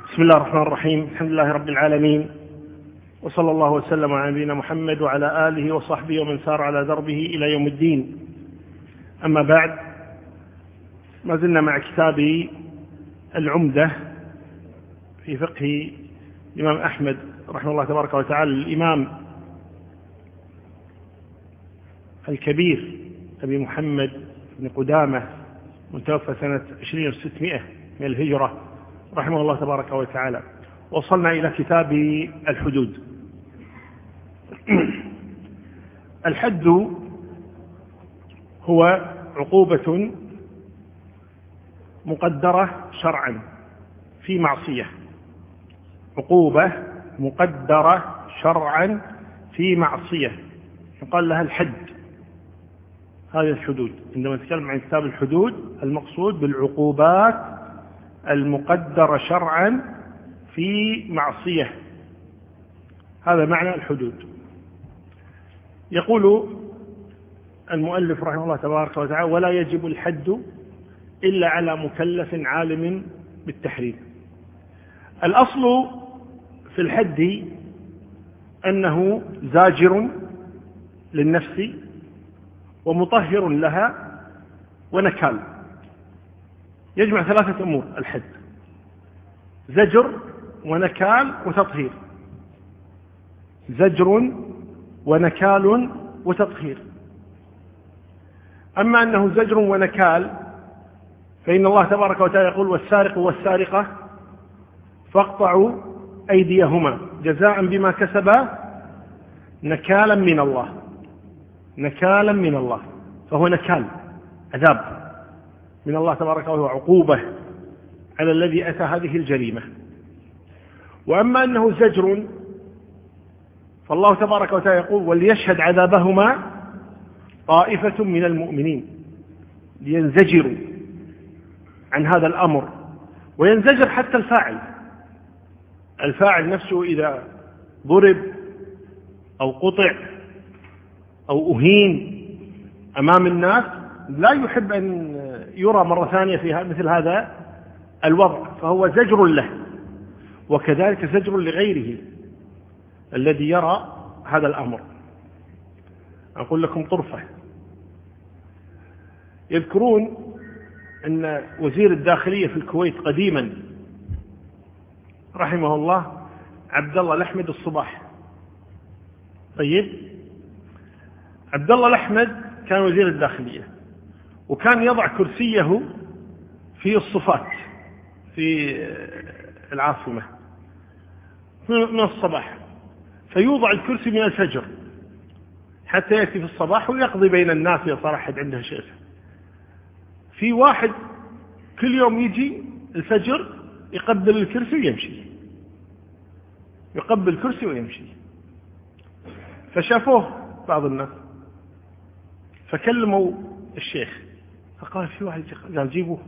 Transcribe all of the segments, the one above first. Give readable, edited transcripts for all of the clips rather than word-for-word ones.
بسم الله الرحمن الرحيم. الحمد لله رب العالمين، وصلى الله وسلم على نبينا محمد وعلى آله وصحبه ومن سار على دربه إلى يوم الدين. أما بعد، ما زلنا مع كتاب العمدة في فقه الإمام أحمد رحمه الله تبارك وتعالى، الإمام الكبير أبي محمد بن قدامة، متوفى سنة 20 و600 من الهجرة رحمه الله تبارك وتعالى. وصلنا إلى كتاب الحدود. الحد هو عقوبة مقدرة شرعا في معصية، عقوبة مقدرة شرعا في معصية يقال لها الحد. هذه الحدود. عندما نتكلم عن كتاب الحدود المقصود بالعقوبات المقدرة شرعا في معصية، هذا معنى الحدود. يقول المؤلف رحمه الله تبارك وتعالى: ولا يجب الحد إلا على مكلف عالم بالتحريم. الأصل في الحد أنه زاجر للنفس ومطهر لها ونكال. يجمع ثلاثة أمور الحد: زجر ونكال وتطهير. زجر ونكال وتطهير. أما أنه زجر ونكال فإن الله تبارك وتعالى يقول: والسارق والسارقة فاقطعوا أيديهما جزاء بما كسبا نكالا من الله. نكالا من الله، فهو نكال، عذاب من الله تبارك وتعالى، عقوبة على الذي أتى هذه الجريمة. وأما أنه زجر فالله تبارك وتعالى يقول: وليشهد عذابهما طائفة من المؤمنين، لينزجروا عن هذا الأمر. وينزجر حتى الفاعل نفسه إذا ضرب أو قطع أو أهين أمام الناس لا يحب أن يرى مرة ثانية في مثل هذا الوضع، فهو زجر له. وكذلك زجر لغيره الذي يرى هذا الأمر. أقول لكم طرفة. يذكرون أن وزير الداخلية في الكويت قديما رحمه الله عبد الله الأحمد الصباح. طيب، عبد الله الأحمد كان وزير الداخلية، وكان يضع كرسيه في الصفات في العاصمة من الصباح، فيوضع الكرسي من الفجر حتى يأتي في الصباح ويقضي بين الناس إذا صار أحد عنده شيء. في واحد كل يوم يجي الفجر يقبل الكرسي ويمشي، يقبل الكرسي ويمشي. فشافوه بعض الناس فكلموا الشيخ، فقال: في واحد قال جيبوه.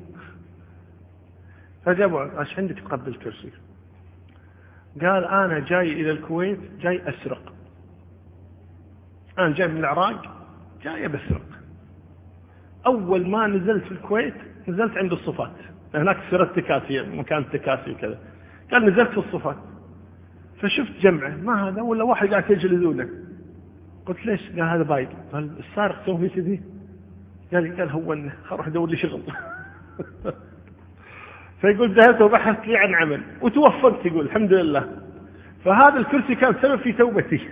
فجابوا: ايش عندك تقبل كرسي؟ قال: انا جاي الى الكويت، جاي اسرق. انا جاي من العراق، جاي بسرق. اول ما نزلت في الكويت نزلت عند الصفات، هناك سرت تكاسي، مكان تكاسي وكذا. قال: نزلت في الصفات فشفت جمعه، ما هذا ولا واحد قاعد يجلدونه. قلت: ليش؟ قال: هذا بايد. قال: السارق سوي كذي. قال: هو خروح ادور لي شغل. فيقول: ذهبت وبحثت لي عن عمل وتوفقت. يقول: الحمد لله. فهذا الكرسي كان سبب في توبتي.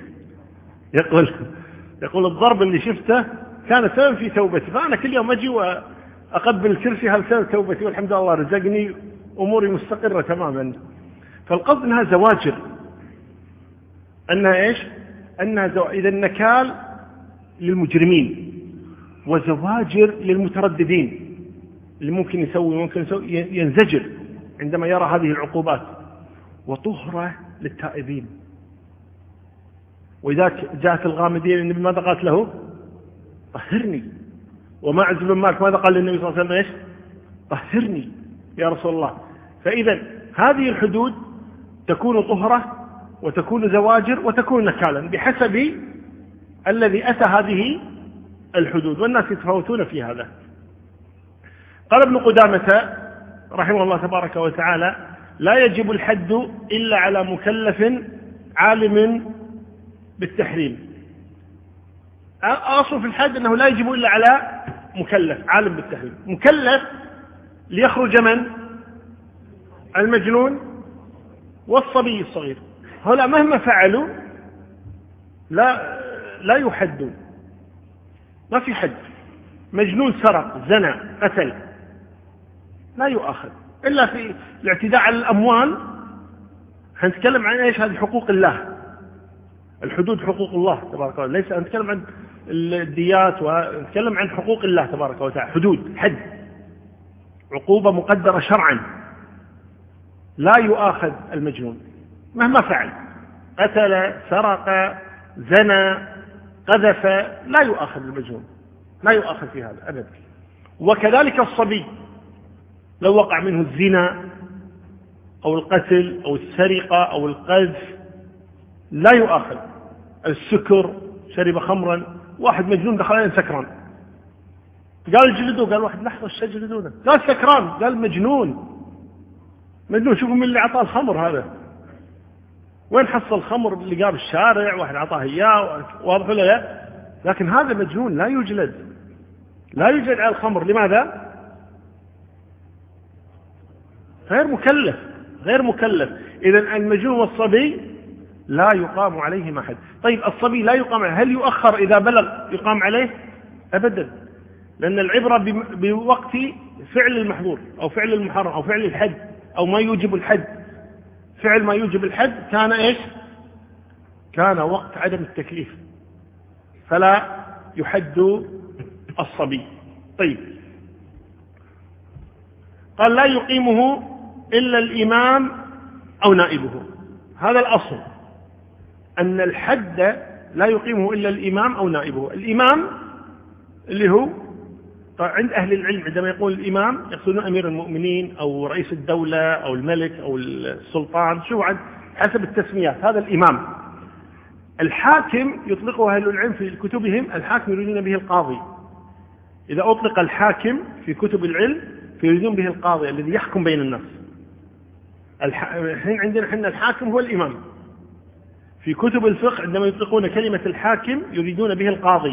يقول الضرب اللي شفته كان سبب في توبتي، فأنا كل يوم أجي وأقبل الكرسي، هل سبب توبتي، والحمد لله رزقني، أموري مستقرة تماما. فالقصد أنها زواجر، أنها إيش؟ أنها إذا النكال للمجرمين وزواجر للمترددين اللي ممكن يسوي ينزجر عندما يرى هذه العقوبات، وطهرة للتائبين. وإذا جاءت الغامدين النبي ماذا قالت له؟ طهرني. وماعز بن مالك ماذا قال للنبي صلى الله عليه وسلم؟ إيش؟ طهرني يا رسول الله. فإذا هذه الحدود تكون طهرة وتكون زواجر وتكون نكالا بحسب الذي أتى هذه الحدود، والناس يتفاوتون في هذا. قال ابن قدامة رحمه الله تبارك وتعالى: لا يجب الحد إلا على مكلف عالم بالتحريم. أصل في الحد أنه لا يجب إلا على مكلف عالم بالتحريم. مكلف ليخرج من المجنون والصبي الصغير، هؤلاء مهما فعلوا لا يحدون، ما في حد. مجنون سرق زنى قتل لا يؤاخذ إلا في الاعتداء على الأموال. هنتكلم عن إيش؟ هذه حقوق الله، الحدود حقوق الله تبارك وتعالى، ليس نتكلم عن الديات، ونتكلم عن حقوق الله تبارك وتعالى. حدود، حد، عقوبة مقدرة شرعا. لا يؤاخذ المجنون مهما فعل، قتل سرق زنى قذف، لا يؤاخذ المجنون، لا يؤاخذ في هذا أبدا. وكذلك الصبي لو وقع منه الزنا أو القتل أو السرقة أو القذف لا يؤاخذ. السكر، شرب خمرا، واحد مجنون دخل عليه سكران، قال جلدوه، قال واحد لحظة ايش تجلدونه؟ قال سكران، قال مجنون. شوفوا من اللي أعطاه الخمر هذا، وين حصل الخمر اللي قام الشارع، واحد أعطاه إياه، واضح ولا لا؟ لكن هذا مجنون لا يجلد، لا يجلد على الخمر. لماذا؟ غير مكلف. إذن المجنون والصبي لا يقام عليهما حد. طيب الصبي لا يقام عليه، هل يؤخر إذا بلغ يقام عليه؟ أبدا، لأن العبرة بوقت فعل المحظور أو فعل المحرم أو فعل الحد أو ما يوجب الحد. فعل ما يوجب الحد كان إيش؟ كان وقت عدم التكليف، فلا يحد الصبي. طيب، قال لا يقيمه إلا الإمام أو نائبه. هذا الأصل، أن الحد لا يقيمه إلا الإمام أو نائبه. الإمام اللي هو عند أهل العلم عندما يقول الإمام يقصدون أمير المؤمنين أو رئيس الدولة أو الملك أو السلطان، شو عد حسب التسميات، هذا الإمام. الحاكم يطلقه أهل العلم في كتبهم، الحاكم يريدون به القاضي. إذا أطلق الحاكم في كتب العلم فيريدون به القاضي الذي يحكم بين الناس. الحين عندنا حنا الحاكم هو الإمام. في كتب الفقه عندما يطلقون كلمة الحاكم يريدون به القاضي.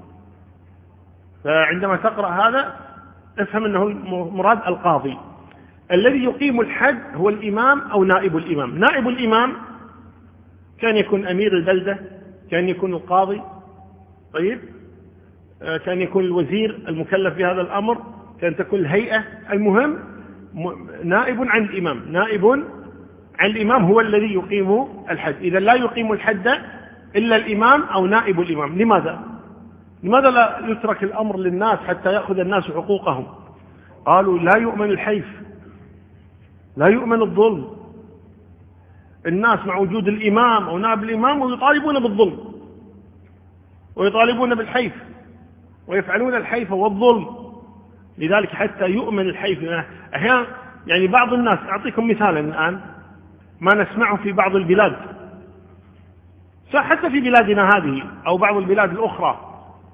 فعندما تقرأ هذا افهم أنه مراد القاضي. الذي يقيم الحد هو الإمام أو نائب الإمام. نائب الإمام كان يكون أمير البلدة، كان يكون القاضي، طيب، كان يكون الوزير المكلف بهذا الأمر، كان تكون الهيئة. المهم نائب عن الإمام. نائب عن الإمام هو الذي يقيم الحد. إذا لا يقيم الحد إلا الإمام أو نائب الإمام. لماذا لا يترك الأمر للناس حتى يأخذ الناس حقوقهم؟ قالوا لا يؤمن الحيف، لا يؤمن الظلم. الناس مع وجود الإمام أو نائب الإمام ويطالبون بالظلم ويطالبون بالحيف ويفعلون الحيف والظلم. لذلك حتى يؤمن الحيف. أحيانا يعني بعض الناس، أعطيكم مثالا الآن ما نسمعه في بعض البلاد، حتى في بلادنا هذه أو بعض البلاد الأخرى،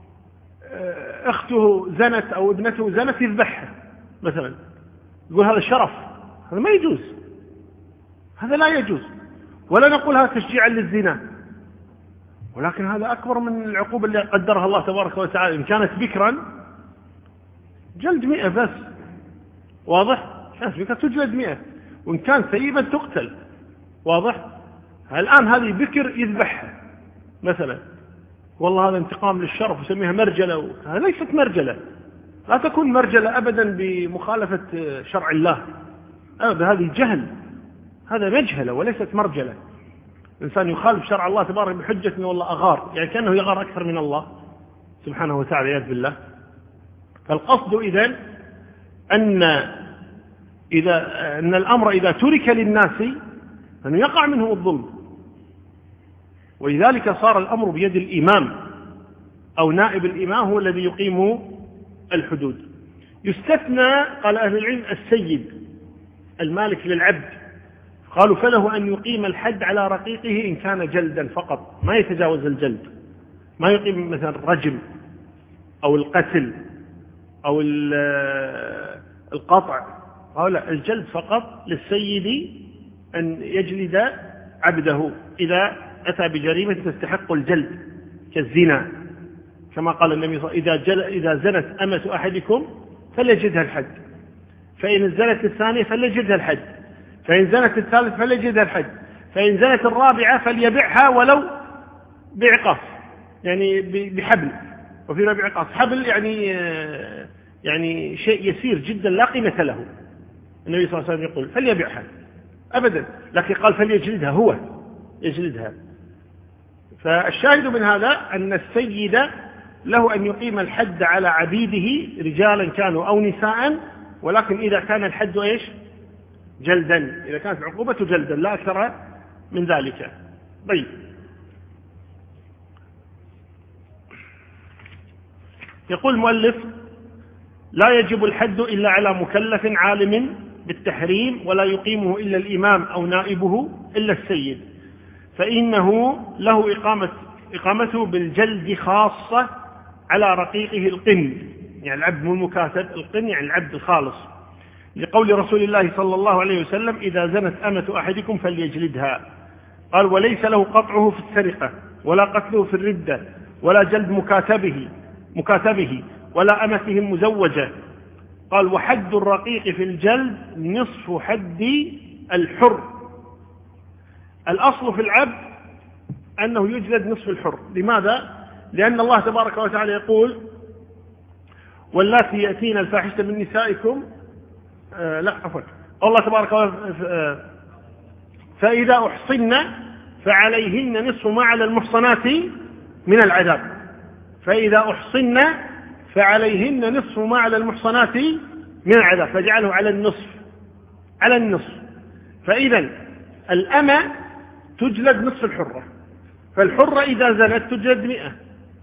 أخته زنت أو ابنته زنت يذبحها مثلا، يقول هذا شرف. هذا ما يجوز، هذا لا يجوز. ولا نقول هذا تشجيعا للزنا، ولكن هذا أكبر من العقوبة اللي قدرها الله تبارك وتعالى. إن كانت بكرا جلد 100 بس، واضح؟ كانت بكرا تجلد 100، وإن كان ثيبا تقتل، واضح؟ الآن هذه بكر يذبحها مثلا، والله هذا انتقام للشرف وسميها مرجلة. هذا ليست مرجلة، لا تكون مرجلة أبدا بمخالفة شرع الله أبدا. هذه جهل، هذا مجهلة وليست مرجلة. إنسان يخالف شرع الله تبارك بحجة أنه والله أغار، يعني كأنه يغار أكثر من الله سبحانه وتعالى يد بالله. فالقصد إذن أن الأمر إذا ترك للناس أن يقع منه الظلم، ولذلك صار الأمر بيد الإمام أو نائب الإمام هو الذي يقيم الحدود. يستثنى قال أهل العلم السيد المالك للعبد، قالوا فله أن يقيم الحد على رقيقه إن كان جلدا فقط، ما يتجاوز الجلد، ما يقيم مثلا الرجم أو القتل أو القطع، قالوا لا، الجلد فقط للسيد أن يجلد عبده إذا أتى بجريمة تستحق الجلد كالزنا، كما قال النبي صلى الله عليه وسلم إذا زنت أمة أحدكم فليجلدها الحد، فإن زنت الثانية فليجلدها الحد، فإن زنت الثالث فليجلدها الحد، فإن زنت الرابعة فليبعها ولو بعقاص، يعني بحبل، وفي بعقاص حبل يعني شيء يسير جدا لا قيمة له. النبي صلى الله عليه وسلم يقول فليبعها أبدا، لكن قال فليجلدها، هو يجلدها. فالشاهد من هذا أن السيد له أن يقيم الحد على عبيده رجالا كانوا أو نساء، ولكن إذا كان الحد إيش؟ جلدا، إذا كانت العقوبة جلدا لا أكثر من ذلك. طيب، يقول المؤلف لا يجب الحد إلا على مكلف عالم بالتحريم، ولا يقيمه إلا الإمام أو نائبه إلا السيد، فإنه له إقامته بالجلد خاصة على رقيقه القن، يعني العبد مو المكاتب، القن يعني العبد الخالص، لقول رسول الله صلى الله عليه وسلم إذا زنت أمة أحدكم فليجلدها. قال وليس له قطعه في السرقة، ولا قتله في الردة، ولا جلد مكاتبه ولا أمته المزوجة. قال وحد الرقيق في الجلد نصف حد الحر. الأصل في العبد أنه يجلد نصف الحر. لماذا؟ لأن الله تبارك وتعالى يقول واللاتي يأتين الفاحشة من نسائكم الله تبارك وتعالى فإذا أحصن فعليهن نصف ما على المحصنات من العذاب، فإذا أحصن فعليهن نصف ما على المحصنات من العذاب، فجعله على النصف. فإذا الأمة تجلد نصف الحرة، فالحرة إذا زنت تجلد 100،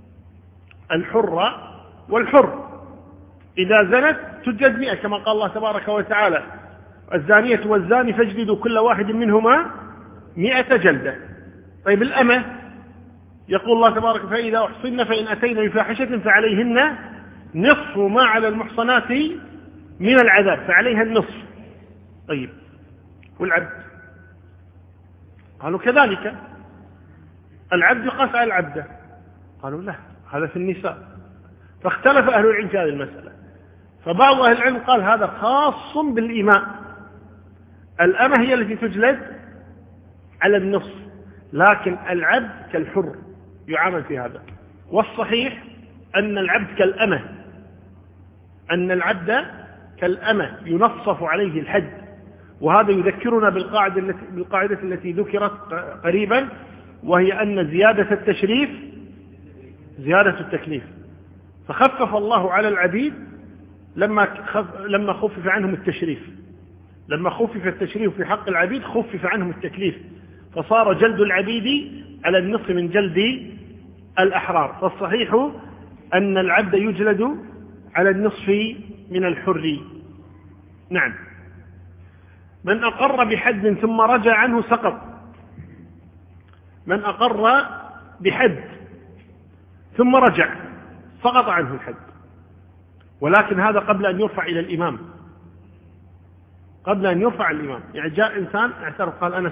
الحرة والحر إذا زنت تجلد 100، كما قال الله تبارك وتعالى الزانية والزاني فاجلدوا كل واحد منهما 100 جلدة. طيب الأمة يقول الله تبارك فإذا أحصن فإن أتينا بفاحشة فعليهن نصف ما على المحصنات من العذاب، فعليها النصف. طيب والعبد؟ قالوا كذلك العبد يقاس على العبدة. قالوا لا، هذا في النساء. فاختلف أهل العلم في هذه المسألة، فبعض أهل العلم قال هذا خاص بالإماء، الأمة هي التي تجلد على النصف، لكن العبد كالحر يعامل في هذا. والصحيح أن العبد كالأمة، أن العبد كالأمة ينصف عليه الحد. وهذا يذكرنا بالقاعدة التي ذكرت قريبا، وهي أن زيادة التشريف زيادة التكليف. فخفف الله على العبيد لما خفف عنهم التشريف، لما خفف التشريف في حق العبيد خفف عنهم التكليف، فصار جلد العبيد على النصف من جلد الأحرار. فالصحيح أن العبد يجلد على النصف من الحر. نعم. من أقر بحد ثم رجع عنه سقط. من أقر بحد ثم رجع سقط عنه الحد، ولكن هذا قبل أن يرفع إلى الإمام، قبل أن يرفع الإمام. يعني جاء إنسان اعترف قال أنا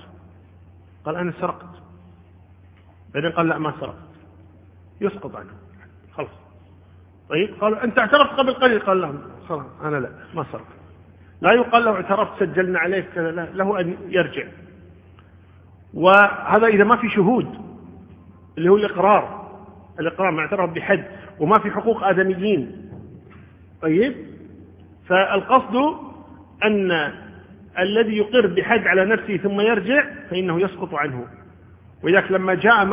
سرقت، بعدين قال لا ما سرقت، يسقط عنه خلاص. طيب قالوا أنت اعترفت قبل قليل، قال لا خلاص أنا لا ما سرقت. لا يقال له اعترفت سجلنا عليك كذا، له أن يرجع. وهذا إذا ما في شهود اللي هو الإقرار ما اعترف بحد وما في حقوق آدميين. طيب فالقصد أن الذي يقر بحد على نفسه ثم يرجع فإنه يسقط عنه. وإذاك لما جاء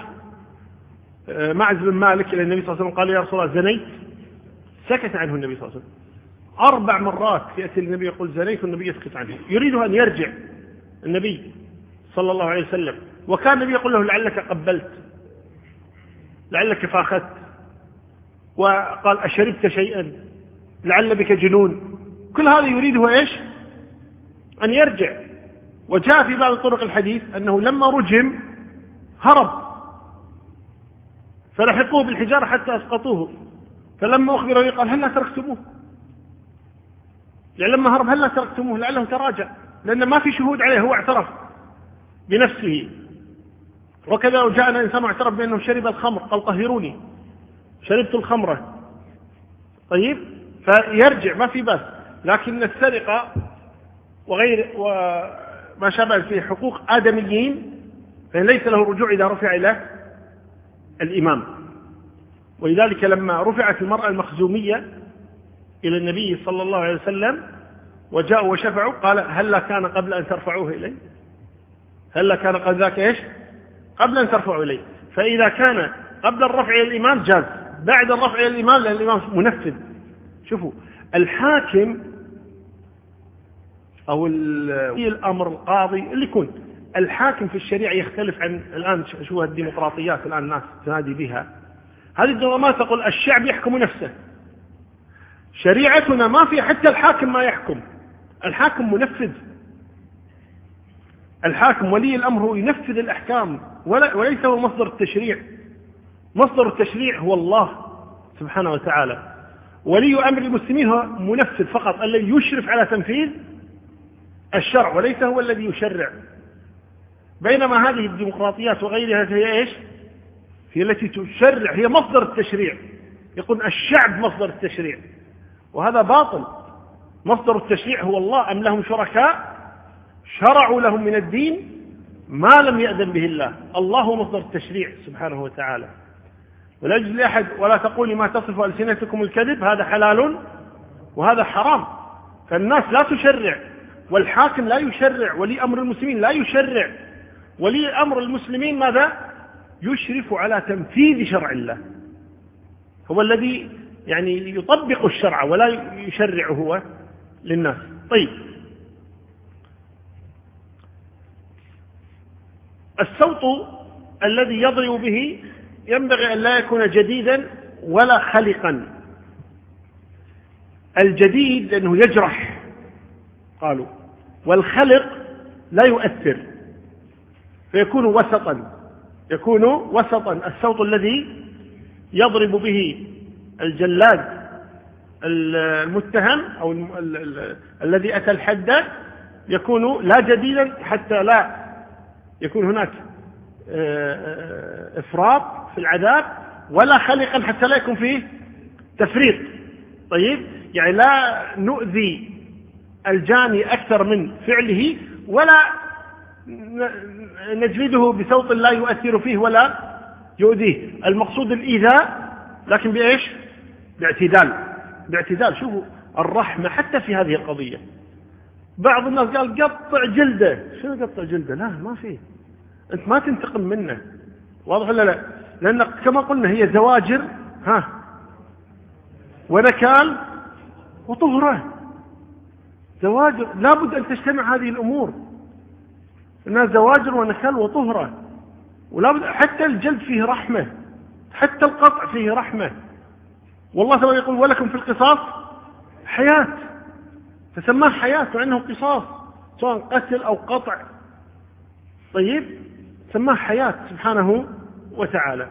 معز بن مالك إلى النبي صلى الله عليه وسلم قال يا رسول الله زنيت، سكت عنه النبي صلى الله عليه وسلم. 4 مرات يأتي النبي يقول زنيت والنبي يسكت عنه، يريد أن يرجع النبي صلى الله عليه وسلم. وكان النبي يقول له لعلك قبلت، لعلك فاخذت، وقال أشربت شيئا، لعل بك جنون. كل هذا يريده إيش؟ أن يرجع. وجاء في بعض طرق الحديث أنه لما رجم هرب، فلحقوه بالحجارة حتى أسقطوه، فلما أخبره قال هل لا تركتموه؟ يعني لما هرب هل لا تركتموه لعله تراجع. لأن ما في شهود عليه، هو اعترف بنفسه. وكذا لو جاءنا إنسان واعترف بأنه شرب الخمر قال طهروني، شربت الخمرة، طيب فيرجع ما في بس. لكن السرقة وغير وما شابه في حقوق آدميين فليس له رجوع إذا رفع إلى الإمام. ولذلك لما رفعت المرأة المخزومية إلى النبي صلى الله عليه وسلم وجاءوا وشفعوا قال هل كان قبل أن ترفعوه إليه؟ هل كان قبل ذاك إيش؟ قبل أن ترفعوا إليه. فإذا كان قبل الرفع إلى الإمام جاز، بعد الرفع إلى الإمام لأن الإمام منفذ. شوفوا الحاكم أو ولي الأمر القاضي اللي يكون الحاكم في الشريعة يختلف عن الآن شو الديمقراطيات الآن الناس تنادي بها. هذه الديمقراطيات تقول الشعب يحكم نفسه. شريعتنا ما في حتى الحاكم ما يحكم، الحاكم منفذ. الحاكم ولي الأمر هو ينفذ الأحكام وليس هو مصدر التشريع. مصدر التشريع هو الله سبحانه وتعالى. ولي أمر المسلمين هو منفذ فقط الذي يشرف على تنفيذ الشرع وليس هو الذي يشرع. بينما هذه الديمقراطيات وغيرها هي إيش؟ هي التي تشرع، هي مصدر التشريع. يقول الشعب مصدر التشريع وهذا باطل. مصدر التشريع هو الله. أم لهم شركاء شرعوا لهم من الدين ما لم يأذن به الله. الله هو مصدر التشريع سبحانه وتعالى. ولا يجوز لأحد ولا تقولي ما تصف ألسنتكم الكذب هذا حلال وهذا حرام. فالناس لا تشرع والحاكم لا يشرع، ولي أمر المسلمين لا يشرع. ولي أمر المسلمين ماذا؟ يشرف على تنفيذ شرع الله، هو الذي يعني يطبق الشرع ولا يشرع هو للناس. طيب الصوت الذي يضرب به ينبغي أن لا يكون جديدا ولا خلقا. الجديد لأنه يجرح قالوا، والخلق لا يؤثر فيكون وسطا. يكون وسطا. الصوت الذي يضرب به الجلاد المتهم أو الذي أتى الحد يكون لا جديدا حتى لا يكون هناك إفراط في العذاب، ولا خلقا حتى لا يكون فيه تفريط. طيب يعني لا نؤذي الجاني أكثر من فعله ولا نجلده بصوت لا يؤثر فيه ولا يؤذيه. المقصود الإيذاء لكن بإيش؟ باعتدال. باعتدال. شوفوا الرحمة حتى في هذه القضية. بعض الناس قال قطع جلده. شنو قطع جلده؟ لا ما فيه. أنت ما تنتقم منه. واضح ولا لا؟ لأن كما قلنا هي زواجر ونكال وطهرة. زواجر لابد أن تجتمع هذه الأمور، إنها زواجر ونكال وطهرة. ولابد حتى الجلد فيه رحمة، حتى القطع فيه رحمة. والله تعالى يقول ولكم في القصاص حياة، فسماه حياة وعنه قصاص سواء قتل أو قطع. طيب سماه حياة سبحانه وتعالى.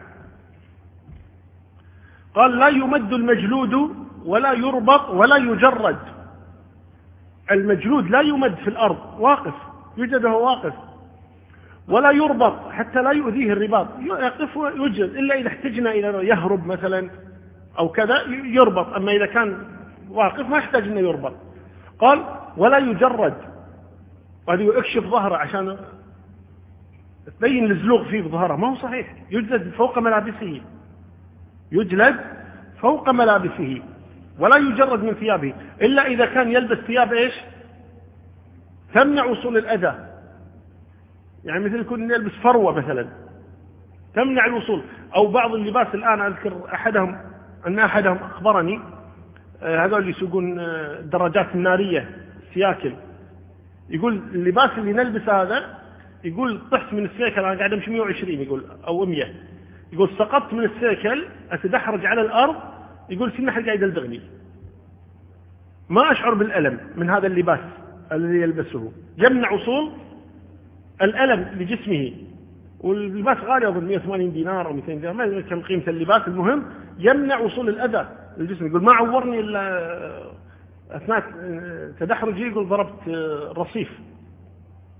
قال لا يمد المجلود ولا يربط ولا يجرد. المجلود لا يمد في الأرض واقف، يوجد وهو واقف، ولا يربط حتى لا يؤذيه الرباط، يقف ويجلد إلا إذا احتجنا إلى يهرب مثلا أو كذا يربط. أما إذا كان واقف ما يحتاج أنه يربط. قال ولا يجرد، وهذا يكشف ظهره عشان تبين الزلوغ فيه بظهره، ما هو صحيح. يجلد فوق ملابسه، يجلد فوق ملابسه ولا يجرد من ثيابه إلا إذا كان يلبس ثياب إيش؟ تمنع وصول الأذى. يعني مثل يكون يلبس فروة مثلا تمنع الوصول، أو بعض اللباس. الآن أذكر أن أحدهم أخبرني هذول اللي يسوقون الدراجات النارية سياكل، يقول اللباس اللي نلبس هذا، يقول طحت من السيكل أنا قاعد أمشي 120 يقول أو 100، يقول سقطت من السيكل أتدحرج على الأرض، يقول في نحن قاعد يلدغني، ما أشعر بالألم من هذا اللباس الذي يلبسه، يمنع وصول الألم لجسمه. واللباس غالي أظن 180 دينار أو 200 دينار، ما كم قيمة اللباس، المهم يمنع وصول الأذى للجسم. يقول ما عورني إلا أثناء تدحرجي، يقول ضربت رصيف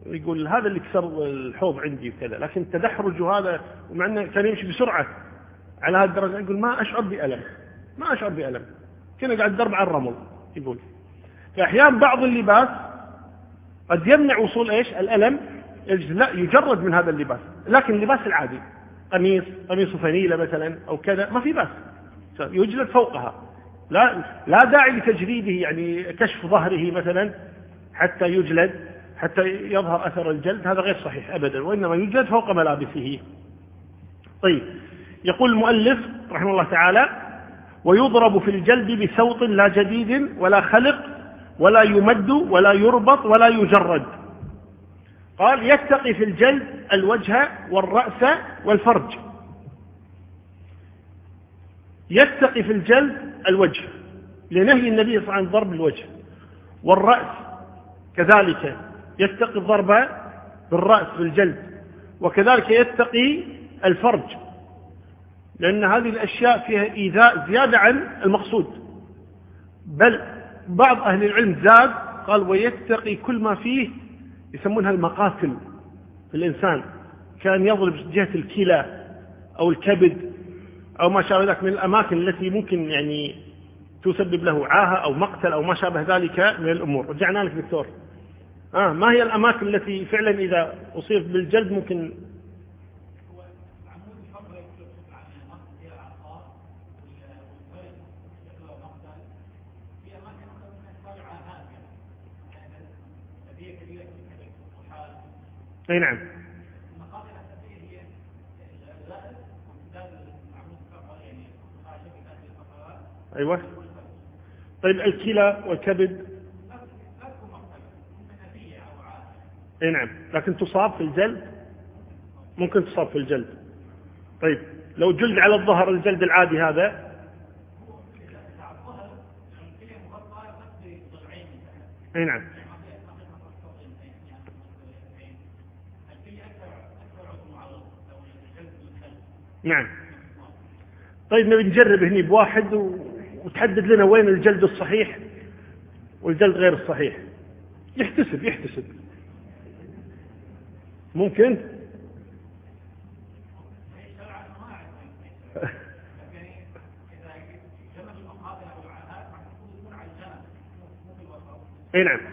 يقول هذا اللي كسر الحوض عندي وكذا، لكن التدحرج وهذا، ومع أنه كان يمشي بسرعة على هذه الدرجة، يقول ما أشعر بألم، ما أشعر بألم، كنا قاعد درب على الرمل. يقول فأحيانا بعض اللباس قد يمنع وصول إيش الألم، لا يجرد من هذا اللباس، لكن اللباس العادي قميص فنيلة مثلا أو كذا ما في بأس، يجلد فوقها، لا داعي لتجريده، يعني كشف ظهره مثلا حتى يجلد، حتى يظهر أثر الجلد، هذا غير صحيح أبدا، وإنما يجلد فوق ملابسه. طيب، يقول المؤلف رحمه الله تعالى: ويضرب في الجلد بسوط لا جديد ولا خلق ولا يمد ولا يربط ولا يجرد. قال: يتقي في الجلد الوجه والرأس والفرج. يتقي في الجلد الوجه لنهي النبي صلى الله عليه وسلم عن ضرب الوجه، والرأس كذلك يتقي الضرب بالرأس بالجلد، وكذلك يتقي الفرج، لأن هذه الأشياء فيها إيذاء زيادة عن المقصود. بل بعض أهل العلم زاد قال: ويتقي كل ما فيه يسمونها المقاتل في الإنسان، كان يضرب جهة الكلى أو الكبد أو ما شابه ذلك من الأماكن التي ممكن يعني تسبب له عاهة أو مقتل أو ما شابه ذلك من الأمور. رجعنا لك دكتور، ما هي الأماكن التي فعلا إذا أصيب بالجلد ممكن؟ أي نعم. أيوة. طيب الكلى والكبد؟ أي نعم، لكن تصاب في الجلد، ممكن تصاب في الجلد. طيب لو جلد على الظهر الجلد العادي هذا؟ أي نعم. نعم. طيب نبي نجرب هني بواحد وتحدد لنا وين الجلد الصحيح والجلد غير الصحيح. يحتسب ممكن. اي نعم،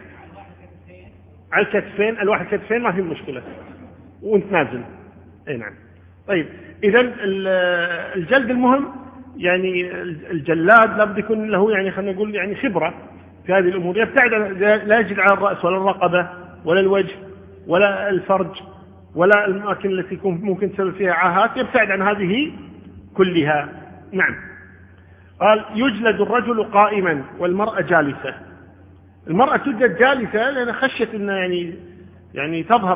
على الكتفين، الواحد كتفين ما في مشكلة وانت نازل. اي نعم. طيب اذا الجلد المهم يعني الجلاد لابد يكون له يعني خلينا نقول يعني خبرة في هذه الامور، يبتعد، لا يجد على الرأس ولا الرقبة ولا الوجه ولا الفرج ولا الأماكن التي ممكن تسبب فيها عاهات، يبتعد عن هذه كلها. نعم. قال: يجلد الرجل قائما والمرأة جالسة. المرأة تجلد جالسة لأن خشية أن يعني تظهر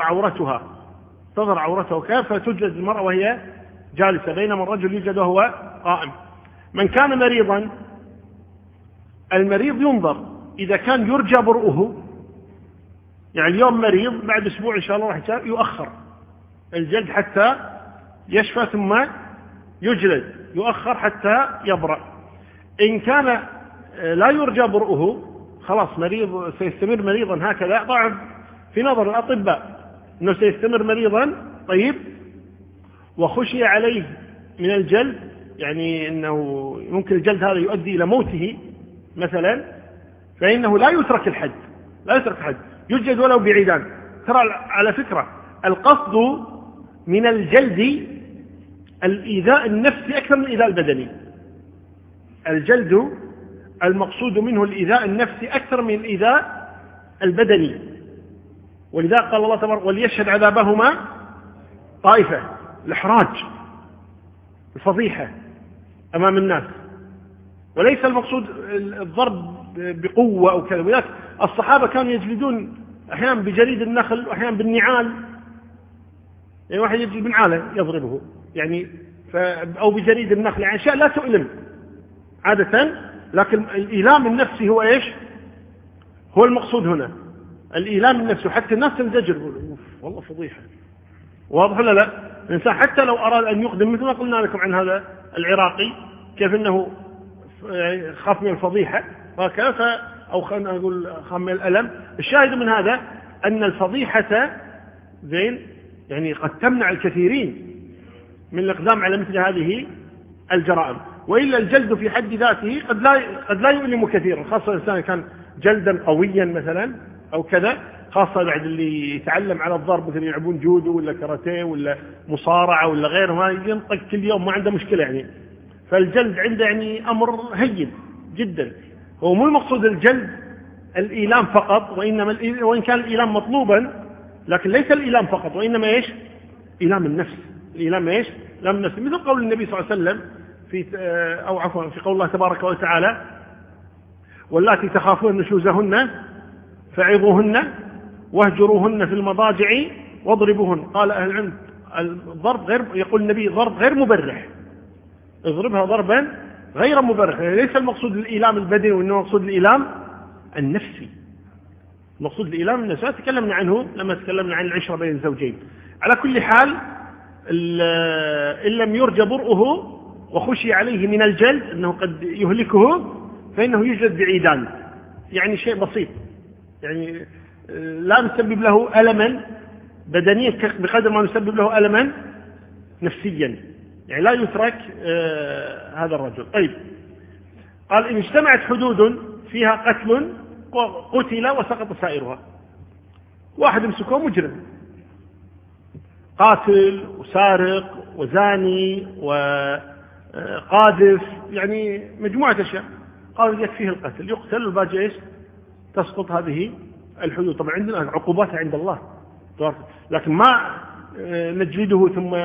عورتها كيف، فتجلد المرأة وهي جالسة، بينما الرجل يجلد وهو قائم. من كان مريضا، المريض ينظر إذا كان يرجى برؤه، يعني اليوم مريض بعد أسبوع إن شاء الله راح يؤخر الجلد حتى يشفى ثم يجلد، يؤخر حتى يبرأ. إن كان لا يرجى برؤه خلاص مريض سيستمر مريضا هكذا، طبعا في نظر الأطباء أنه سيستمر مريضا، طيب، وخشي عليه من الجلد، يعني أنه ممكن الجلد هذا يؤدي إلى موته مثلا، فإنه لا يترك الحد، يجلد ولو بعيدان. ترى على فكرة القصد من الجلد الإيذاء النفسي أكثر من الإيذاء البدني. الجلد المقصود منه الإيذاء النفسي أكثر من الإيذاء البدني، ولذا قال الله تبارك: وليشهد عذابهما طائفة، الإحراج، الفضيحة أمام الناس، وليس المقصود الضرب بقوة أو كذا. ولذلك الصحابة كانوا يجلدون أحيانا بجريد النخل وأحيانا بالنعال، يعني واحد يجلد بنعاله يضربه يعني أو بجريد النخل، يعني أشياء لا تؤلم عادة، لكن الإيلام النفسي هو إيش؟ هو المقصود هنا، الإيلام النفسي، حتى الناس تنزجر، والله فضيحة. واضح ولا لا؟ الإنسان حتى لو أراد أن يقدم، مثل ما قلنا لكم عن هذا العراقي كيف أنه خاف من الفضيحة وكيف، أو خلينا نقول خاف من الألم. الشاهد من هذا أن الفضيحة زين يعني قد تمنع الكثيرين من الإقدام على مثل هذه الجرائم، وإلا الجلد في حد ذاته قد لا يؤلم كثيرا، خاصة الإنسان كان جلدا قويا مثلا أو كذا، خاصة بعد اللي يتعلم على الضرب مثل يلعبون جودو ولا كاراتيه ولا مصارعة ولا غيره، ما ينطق كل يوم ما عنده مشكلة يعني، فالجلد عنده يعني أمر هين جدا. هو مو المقصود الجلد الإيلام فقط، وإن كان الإيلام مطلوبا، لكن ليس الإيلام فقط، وإنما إيش؟ إيلام النفس. الإيلام إيش؟ إيلام النفس، مثل قول النبي صلى الله عليه وسلم في قول الله تبارك وتعالى: واللاتي تخافون نشوزهن فعظوهن واهجروهن في المضاجع واضربوهن. قال أهل العلم الضرب غير، يقول النبي ضرب غير مبرح، اضربها ضربا غير مبرح، ليس المقصود الإيلام البدني، وإنما المقصود الإيلام النفسي. المقصود الإيلام النفسي تكلمنا عنه لما تكلمنا عن العشرة بين الزوجين. على كل حال إن لم يرجى برؤه وخشي عليه من الجلد أنه قد يهلكه، فإنه يجلد بعيدان، يعني شيء بسيط، يعني لا نسبب له ألما بدنيا بقدر ما نسبب له ألما نفسيا، يعني لا يترك هذا الرجل. طيب، قال: إن اجتمعت حدود فيها قتل قتل وسقط سائرها. واحد مسكوه مجرم، قاتل وسارق وزاني وقاذف، يعني مجموعة أشياء، قال يكفيه القتل، يقتل والباقي ايش؟ تسقط هذه الحدود. طبعا عندنا عقوباتها عند الله، لكن ما نجلده ثم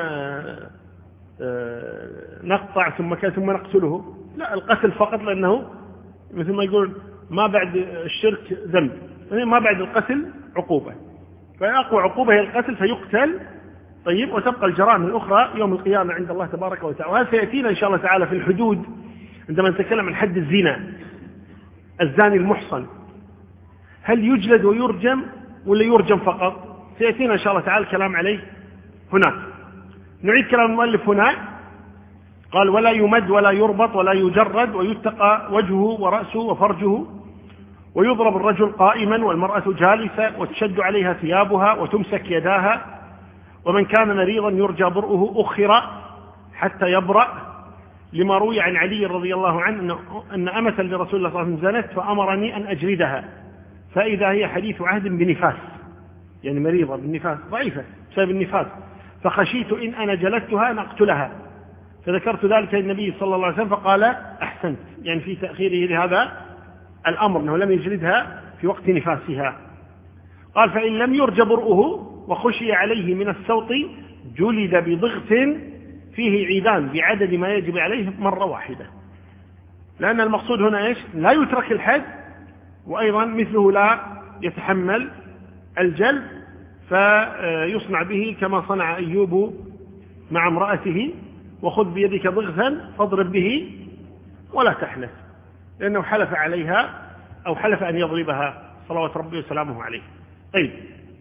نقطع ثم نقتله، لا، القتل فقط، لأنه مثل ما يقول ما بعد الشرك ذنب، ما بعد القتل عقوبة، فأقوى عقوبة هي القتل فيقتل. طيب، وتبقى الجرائم الأخرى يوم القيامة عند الله تبارك وتعالى. وهذا سيأتينا إن شاء الله تعالى في الحدود عندما نتكلم عن حد الزنا. الزاني المحصن هل يجلد ويرجم ولا يرجم فقط؟ سيأتينا إن شاء الله تعالى الكلام عليه هناك. نعيد كلام المؤلف هنا، قال: ولا يمد ولا يربط ولا يجرد، ويتقى وجهه ورأسه وفرجه، ويضرب الرجل قائما والمرأة جالسة، وتشد عليها ثيابها وتمسك يداها. ومن كان مريضا يرجى برؤه أخر حتى يبرأ، لما روي عن علي رضي الله عنه أن أمة لرسول الله صلى الله عليه وسلم زنت فأمرني أن أجلدها، فإذا هي حديث عهد بنفاس، يعني مريضة بالنفاس، ضعيفة بسبب النفاس، فخشيت إن أنا جلدتها أن أقتلها، فذكرت ذلك للنبي صلى الله عليه وسلم فقال: أحسنت، يعني في تأخيره لهذا الأمر أنه لم يجلدها في وقت نفاسها. قال: فإن لم يرج برؤه وخشي عليه من السوط جلد بضغط فيه عيدان بعدد ما يجب عليه مرة واحدة، لأن المقصود هنا إيش؟ لا يترك الحد، وأيضا مثله لا يتحمل الجلد، فيصنع به كما صنع أيوب مع امرأته: وخذ بيدك ضغثا فاضرب به ولا تحنث، لأنه حلف عليها أو حلف أن يضربها صلوات ربي وسلامه عليه. طيب،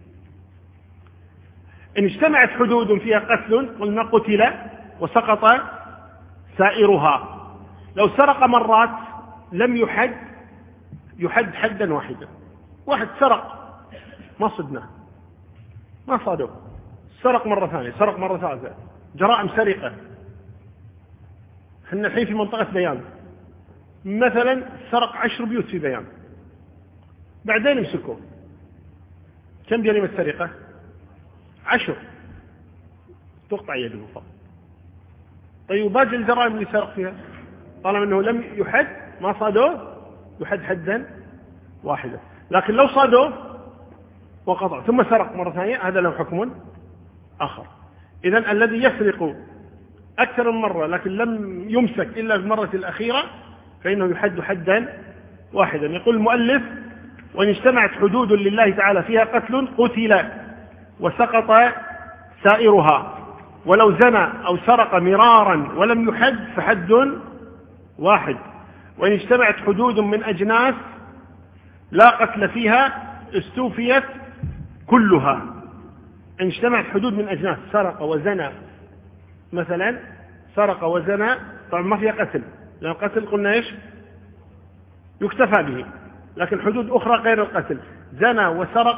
إن اجتمعت حدود فيها قتل قلنا قتل وسقط سائرها. لو سرق مرات لم يحد حدا واحدا. واحد سرق ما صدناه، ما صادوه، سرق مرة ثانية، سرق مرة ثالثة، جرائم سرقة. احنا الحين في منطقة بيان، مثلا سرق 10 بيوت في بيان، بعدين يمسكوه، كم جريمة السرقة؟ 10، تقطع يده فقط. طيب، باقي الجرائم اللي سرق فيها طالما انه لم يحد، ما صادوه، يحد حدا واحدا. لكن لو صادوه وقطع ثم سرق مرة ثانية، هذا له حكم آخر. إذن الذي يسرق أكثر من مرة لكن لم يمسك إلا في المرة الأخيرة فإنه يحد حدا واحدا. يقول المؤلف: وإن اجتمعت حدود لله تعالى فيها قتل قتل وسقط سائرها، ولو زنى أو سرق مرارا ولم يحد فحد واحد. وإن اجتمعت حدود من أجناس لا قتل فيها استوفيت كلها. إن اجتمعت حدود من أجناس، سرق وزنى مثلا، سرق وزنى، طبعا ما فيها قتل، لأن القتل قلنا إيش؟ يكتفى به، لكن حدود أخرى غير القتل، زنى وسرق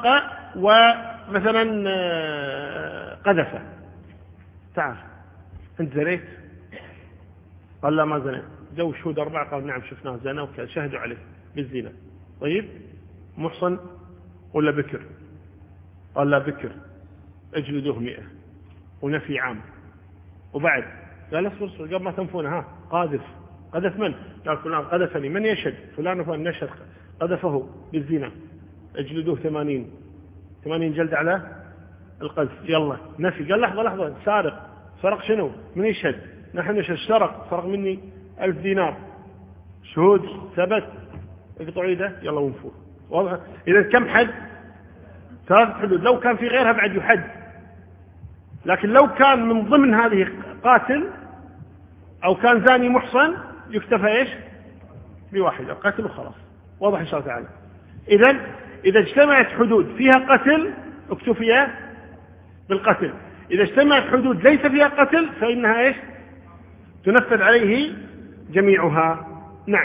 ومثلا قذفه، تعال أنت زنيت؟ قال لا ما زنيت. جو شهود 4 قال نعم شفناه زنا وشهدوا عليه بالزنا. طيب محصن ولا بكر؟ قال لا بكر، اجلدوه 100 ونفي عام. وبعد قال اصبر قبل ما تنفونه، ها قاذف. قذف من؟ قال فلان قذفني. من يشهد؟ فلان وفلان نشهد قذفه بالزنا، اجلدوه 80 جلد على القذف. يلا نفي. قال لحظة سارق، سرق شنو؟ من يشهد؟ نحن نشهد. سرق مني 1000 دينار، شهود ثبت، اقطعوا يده يلا ونفوه. واضح؟ إذا كم حد؟ 3 حدود. لو كان في غيرها بعد يحد، لكن لو كان من ضمن هذه قاتل أو كان زاني محصن يكتفى إيش؟ ب1 قتل وخلاص. واضح إن شاء الله تعالى. إذا اجتمعت حدود فيها قتل اكتفي بالقتل. إذا اجتمعت حدود ليس فيها قتل فإنها إيش؟ تنفذ عليه جميعها. نعم.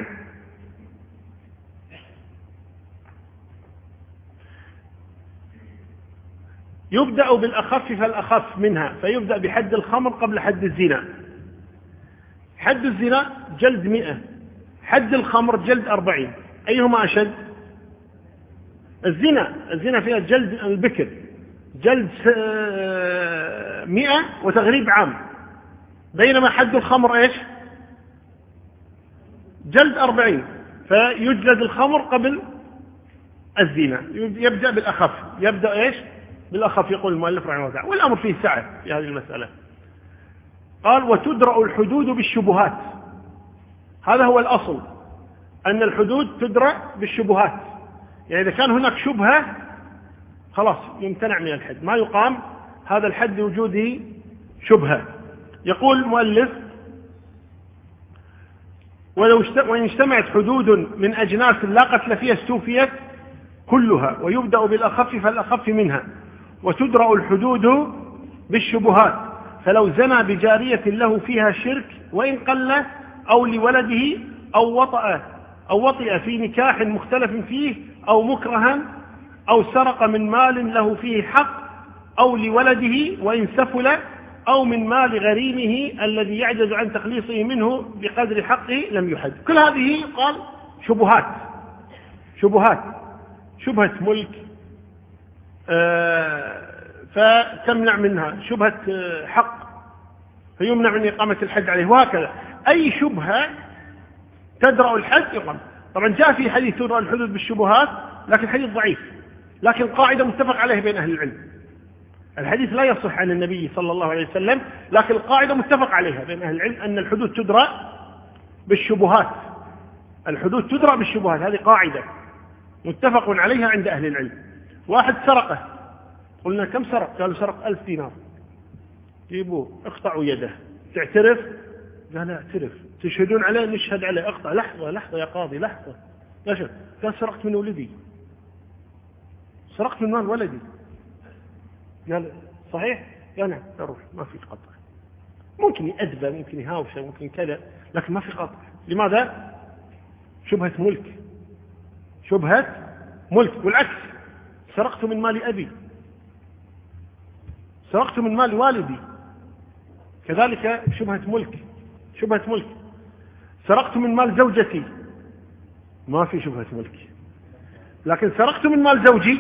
يبدأ بالأخف فالأخف منها، فيبدأ بحد الخمر قبل حد الزنا. حد الزنا جلد 100، حد الخمر جلد 40. أيهما أشد؟ الزنا فيها جلد البكر جلد 100 وتغريب عام، بينما حد الخمر إيش؟ جلد 40، فيجلد الخمر قبل الزنا. يبدأ بالأخف. يبدأ إيش؟ بالأخف. يقول المؤلف رحمه الله تعالى، والأمر فيه سعة في هذه المسألة. قال وتدرأ الحدود بالشبهات. هذا هو الأصل، أن الحدود تدرأ بالشبهات. يعني إذا كان هناك شبهة خلاص يمتنع من الحد، ما يقام هذا الحد لوجوده شبهة. يقول المؤلف وإن اجتمعت حدود من أجناس لا قتل فيها استوفيت كلها، ويبدأ بالأخف فالأخف منها. وتدرأ الحدود بالشبهات، فلو زنى بجارية له فيها شرك وإن قل، أو لولده، أو وطئ في نكاح مختلف فيه، أو مكرها، أو سرق من مال له فيه حق، أو لولده وإن سفل، أو من مال غريمه الذي يعجز عن تخليصه منه بقدر حقه لم يحد. كل هذه قال شبهات. شبهة ملك فتمنع منها، شبهة حق فيمنع من إقامة الحد عليه، وهكذا أي شبهة تدرأ الحد يقام. طبعا جاء في حديث تدرأ الحدود بالشبهات، لكن حديث ضعيف، لكن قاعدة متفق عليه بين أهل العلم. الحديث لا يصح عن النبي صلى الله عليه وسلم، لكن القاعدة متفق عليها بين أهل العلم أن الحدود تدرأ بالشبهات. الحدود تدرأ بالشبهات، هذه قاعدة متفق عليها عند أهل العلم. واحد سرقه، قلنا كم سرق؟ قالوا سرق 1000 دينار. جيبوه اقطعوا يده. تعترف؟ قال اعترف. تشهدون عليه؟ نشهد عليه. اقطع. لحظة يا قاضي، لحظة. قال سرقت من ولدي، سرقت من مال ولدي. قال صحيح؟ قال نعم. روح، ما في قطع. ممكن يأدبه، ممكن يهاوشه، ممكن كذا، لكن ما في قطع. لماذا؟ شبهة ملك. والعكس، سرقت من مال أبي، سرقت من مال والدي، كذلك شبهة ملك. سرقت من مال زوجتي، ما في شبهة ملك، لكن سرقت من مال زوجي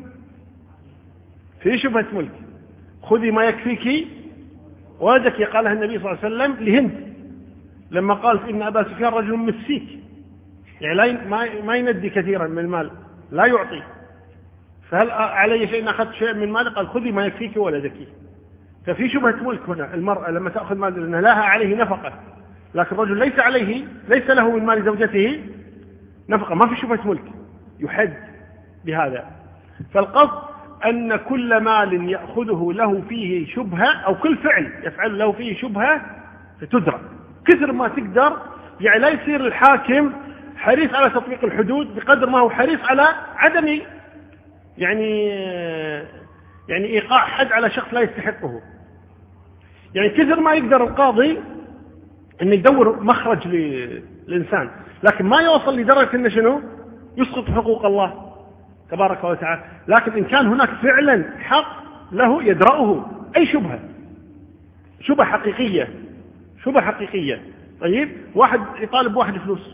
في شبهة ملك. خذي ما يكفيك ولدك، قالها النبي صلى الله عليه وسلم لهند لما قالت إن أبا سفيان رجل مسيك، يعني ما يندي كثيرا من المال، لا يعطي، فهل علي شيء إن أخذت شيء من مال؟ قال خذي ما يكفيك ولدك. ففي شبهة ملك هنا. المرأة لما تأخذ مال لأنها لها عليه نفقة، لكن الرجل ليس له من مال زوجته نفقة، ما في شبهة ملك، يحد بهذا. فالقصد أن كل مال يأخذه له فيه شبهة، أو كل فعل يفعل له فيه شبهة فتدرى كثر ما تقدر. يعني لا يصير الحاكم حريص على تطبيق الحدود بقدر ما هو حريص على عدم يعني إيقاع حد على شخص لا يستحقه. يعني كثر ما يقدر القاضي أن يدور مخرج للإنسان، لكن ما يوصل لدرجة أنه شنو يسقط حقوق الله. تبارك وتعالى. لكن إن كان هناك فعلا حق له يدرأه أي شبهة، شبهة حقيقية، شبهة حقيقية. طيب واحد يطالب واحد فلوس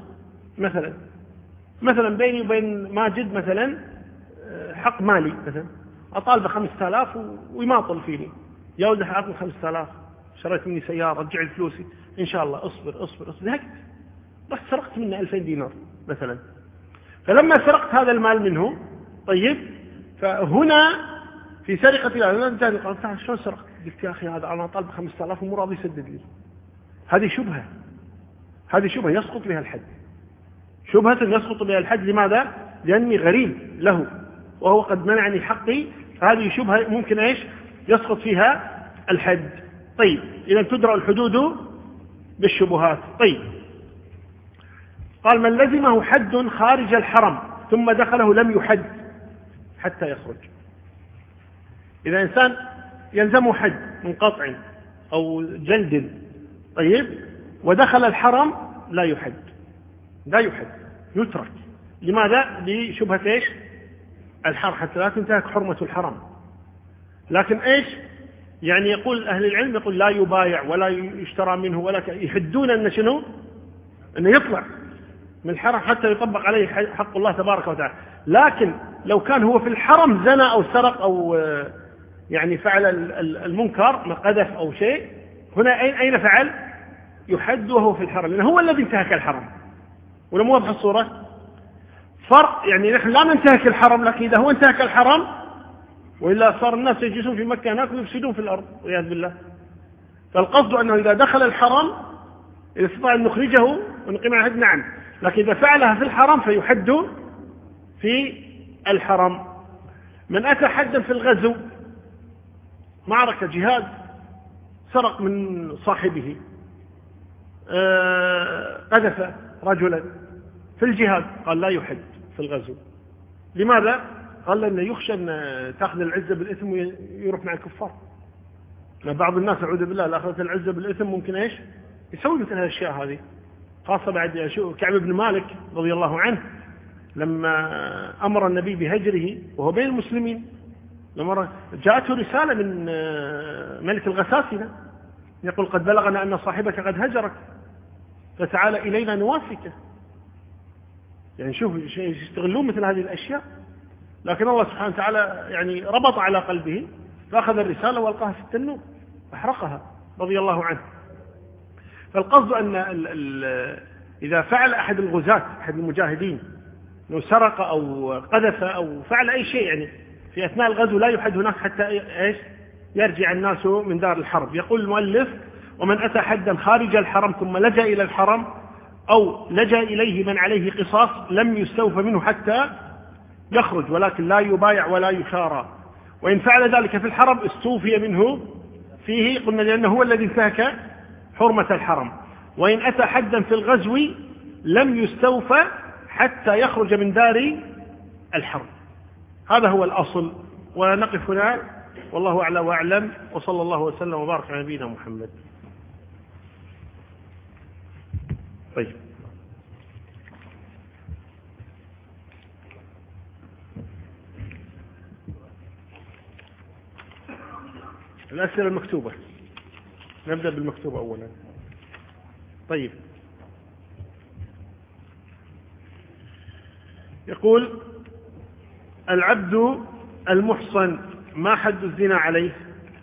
مثلا بيني وبين ماجد مثلا حق مالي، مثلا أطالبه 5000 ويماطل فيني، يا ولد أعطني 5000 شريت مني سيارة رجع لي فلوسي، إن شاء الله أصبر زهقت، رحت سرقت منه 2000 دينار مثلا. فلما سرقت هذا المال منه، طيب فهنا في سرقة الآن جاني قال تعال شلون سرقت؟ قلت يا أخي هذا أنا طالب 5000 ومو راضي يسدد لي. هذه شبهة، هذه شبهة يسقط بها الحد، شبهة يسقط بها الحد. لماذا؟ لأني غريب له وهو قد منعني حقي، فهذه شبهة ممكن إيش يسقط فيها الحد. طيب إذا تدرأ الحدود بالشبهات. طيب قال من لزمه حد خارج الحرم ثم دخله لم يحد حتى يخرج. إذا إنسان يلزمه حد من قطع أو جلد، طيب ودخل الحرم لا يحد، يترك. لماذا؟ لشبهة إيش الحرم، حتى لا تنتهك حرمة الحرم. لكن إيش يعني يقول أهل العلم، يقول لا يبايع ولا يشترى منه ولا يحدون أن شنو، أنه يطلع من الحرم حتى يطبق عليه حق الله تبارك وتعالى. لكن لو كان هو في الحرم زنى أو سرق أو يعني فعل المنكر قذف أو شيء، هنا أين فعل؟ يحد وهو في الحرم، لأنه هو الذي انتهك الحرم. ولا مو واضح الصورة؟ فرق، يعني نحن لا ننتهك الحرم، لكن إذا هو انتهك الحرم وإلا صار الناس يجلسون في مكة هناك ويفسدون في الأرض والعياذ بالله. فالقصد أنه إذا دخل الحرم إذا استطاع أن نخرجه ونقيم عليه، نعم، لكن إذا فعلها في الحرم فيحد في الحرم. من أتى حدا في الغزو، معركة جهاد، سرق من صاحبه، قذف رجلا في الجهاد، قال لا يحد في الغزو. لماذا؟ قال لأنه يخشى أن تأخذ العزة بالإثم ويروح مع الكفار. بعض الناس أعوذ بالله لا أخذت العزة بالإثم ممكن إيش يسوي مثل هذه الأشياء هذه، خاصة بعد كعب بن مالك رضي الله عنه لما أمر النبي بهجره وهو بين المسلمين، لما جاءته رسالة من ملك الغساسنة يقول قد بلغنا أن صاحبك قد هجرك فتعال إلينا نوافك. يعني شوف يستغلون مثل هذه الأشياء، لكن الله سبحانه وتعالى يعني ربط على قلبه فأخذ الرسالة وألقاها في التنور أحرقها رضي الله عنه. فالقصد أن إذا فعل أحد الغزاة أحد المجاهدين لو سرق أو قذف أو فعل أي شيء يعني في أثناء الغزو لا يحد هناك حتى إيش يرجع الناس من دار الحرب. يقول المؤلف ومن أتى حدا خارج الحرم ثم لجأ إلى الحرم أو لجأ إليه من عليه قصاص لم يستوفى منه حتى يخرج، ولكن لا يبايع ولا يشارى. وإن فعل ذلك في الحرم استوفي منه فيه، قلنا لأنه هو الذي انتهك حرمة الحرم. وإن أتى حدا في الغزو لم يستوفى حتى يخرج من دار الحرب. هذا هو الأصل. ونقف هنا والله أعلى وأعلم، وصلى الله وسلم وبارك على نبينا محمد. طيب الأسئلة المكتوبة، نبدأ بالمكتوبة أولا. طيب يقول العبد المحصن ما حد الزنا عليه؟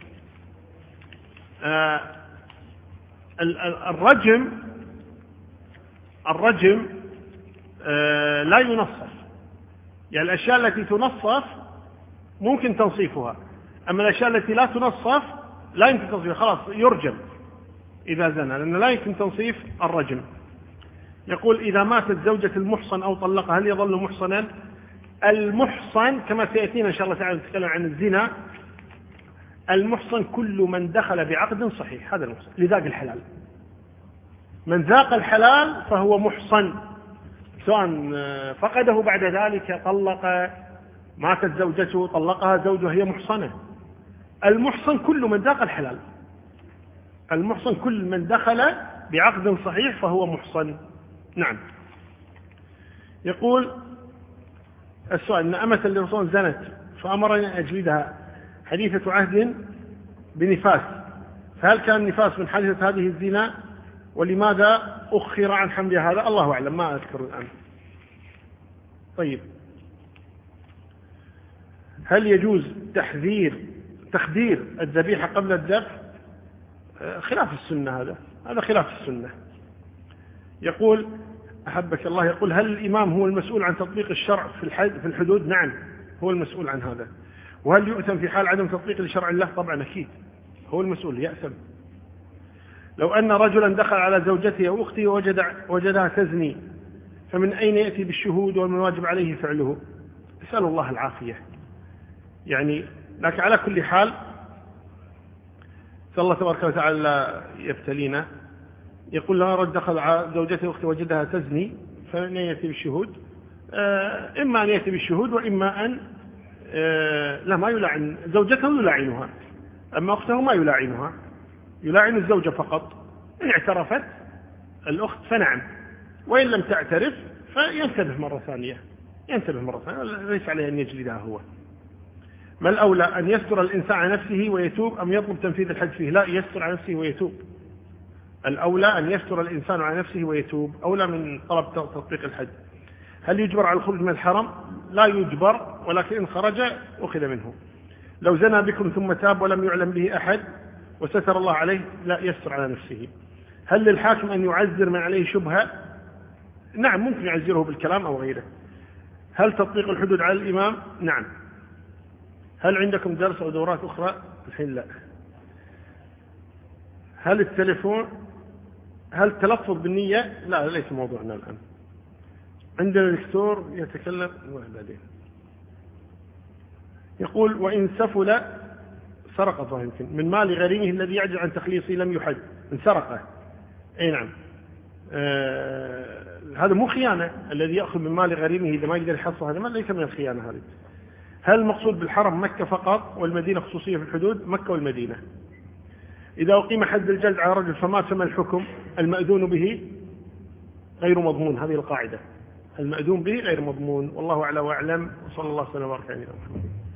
الرجم لا ينصف، يعني الأشياء التي تنصف ممكن تنصيفها، أما الأشياء التي لا تنصف لا يمكن تنصيفها، خلاص يرجم إذا زنى، لأن لا يمكن تنصيف الرجم. يقول إذا ماتت زوجة المحصن أو طلقها هل يظل محصنا؟ المحصن كما سيأتينا إن شاء الله تعالى نتكلم عن الزنا، المحصن كل من دخل بعقد صحيح، هذا المحصن لذاق الحلال. من ذاق الحلال فهو محصن، سواء فقده بعد ذلك طلق، ماتت زوجته طلقها زوجها، هي محصنة. المحصن كل من ذاق الحلال، المحصن كل من دخل بعقد صحيح فهو محصن. نعم. يقول السؤال أن أمة لرسول زنت فأمرني أن أجلدها حديثة عهد بنفاس، فهل كان نفاس من حادثة هذه الزنا ولماذا أخر عن حمل هذا؟ الله أعلم، ما أذكر الآن. طيب، هل يجوز تخدير الذبيحة قبل الذبح؟ خلاف السنة، هذا خلاف السنة. يقول أحبك الله، يقول هل الإمام هو المسؤول عن تطبيق الشرع في الحدود؟ نعم، هو المسؤول عن هذا. وهل يؤثم في حال عدم تطبيق لشرع الله؟ طبعا أكيد هو المسؤول، يأثم. لو أن رجلا دخل على زوجته أو أخته وجدها تزني، فمن أين يأتي بالشهود ومن واجب عليه فعله؟ اسأل الله العافية. يعني لكن على كل حال صلى الله تبارك وتعالى يبتلينا. يقول لو رجل دخل على زوجته أو أخته وجدها تزني، فمن أين يأتي بالشهود؟ إما أن يأتي بالشهود، وإما أن لا، ما يلاعن زوجته، يلاعنها، أما أخته ما يلاعنها، يلاعن الزوجة فقط. إن اعترفت الأخت فنعم، وإن لم تعترف فينتبه مرة ثانية، ليس عليه أن يجلدها هو. ما الأولى، أن يستر الإنسان على نفسه ويتوب أم يطلب تنفيذ الحد فيه؟ لا، يستر على نفسه ويتوب. الأولى أن يستر الإنسان على نفسه ويتوب، أولى من طلب تطبيق الحد. هل يجبر على الخروج من الحرم؟ لا يجبر، ولكن إن خرج أخذ منه. لو زنى بكم ثم تاب ولم يعلم به أحد وستر الله عليه، لا، يستر على نفسه. هل للحاكم أن يعذر من عليه شبهة؟ نعم، ممكن يعذره بالكلام أو غيره. هل تطبيق الحدود على الإمام؟ نعم. هل عندكم درس أو دورات أخرى؟ الحين لا. هل التلفظ بالنية؟ لا، ليس موضوعنا الآن. عندنا دكتور يتكلم بعدين. يقول وإن سفل سرقة يمكن من مال غريمه الذي يعجز عن تخليصه لم يحد، من سرقة. أي نعم، هذا مو خيانة. الذي يأخذ من مال غريمه إذا ما يقدر يحصل هذا مال ليس من الخيانة هذه. هل المقصود بالحرم مكة فقط والمدينة خصوصية في الحدود؟ مكة والمدينة. إذا أقيم حد الجلد على رجل فمات، فما الحكم؟ المأذون به غير مضمون، هذه القاعدة، المأذون به غير مضمون. والله أعلى وأعلم، وصلى الله وسلم وبارك على نبينا محمد.